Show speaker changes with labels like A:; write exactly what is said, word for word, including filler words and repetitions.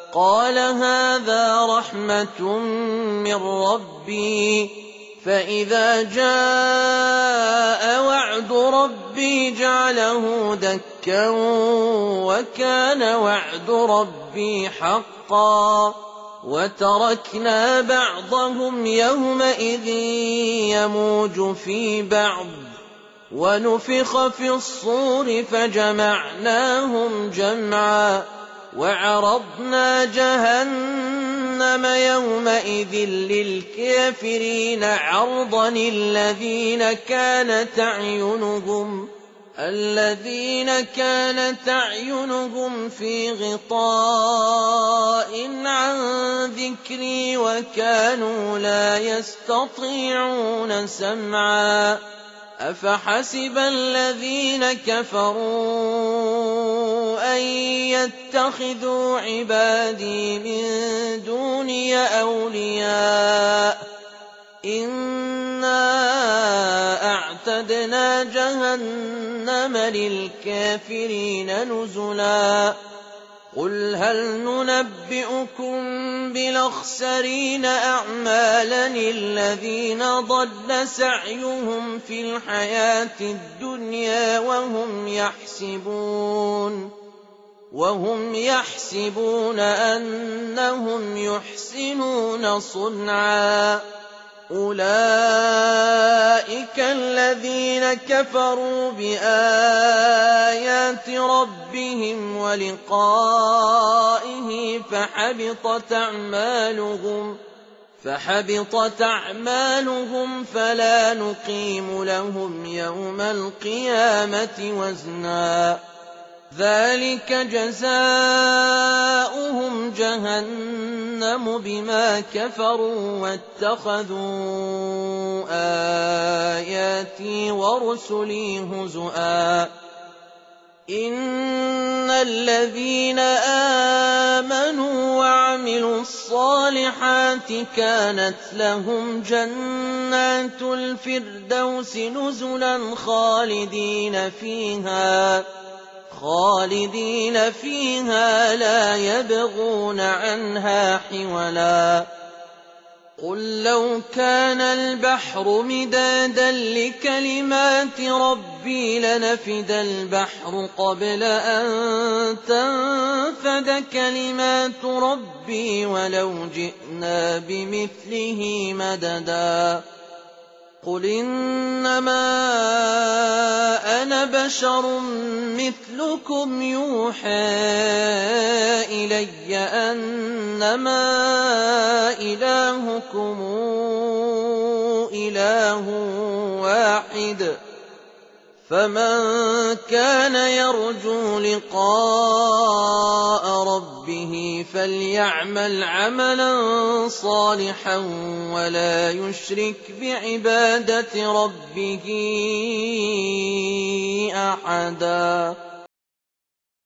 A: قال هذا رحمة من ربي فإذا جاء وعد ربي جعله دكا وكان وعد ربي حقا وتركنا بعضهم يومئذ يموج في بعض ونفخ في الصور فجمعناهم جمعا وعرضنا جهنم يومئذ للكافرين عرضا الذين كانت أعينهم الذين كانت أعينهم في غطاء عن ذكري وكانوا لا يستطيعون سمعا أفحسب الذين كفروا أن يتخذوا عبادي من دوني أولياء إنا أعتدنا جهنم للكافرين نزلا قل هل ننبئكم بالأخسرين أعمالا الذين ضل سعيهم في الحياة الدنيا وهم يحسبون وهم يحسبون أنهم يحسنون صنعا أولئك الذين كفروا بآيات ربهم ولقائه فحبطت أعمالهم فحبطت أعمالهم فلا نقيم لهم يوم القيامة وزنا ذلك جزاؤهم جهنم بما كفروا واتخذوا آياتي ورسلي هزؤا إن الذين آمنوا وعملوا الصالحات كانت لهم جنات الفردوس نزلا خالدين فيها خالدين فيها لا يبغون عنها حولا قل لو كان البحر مدادا لكلمات ربي لنفد البحر قبل أن تنفد كلمات ربي ولو جئنا بمثله مددا قل إنما أنا بشر مثلكم يوحى إلي أنما إلهكم إله واحد فمن كان يرجو لقاء ربه فليعمل عملا صالحا ولا يشرك بعبادة ربه أحدا.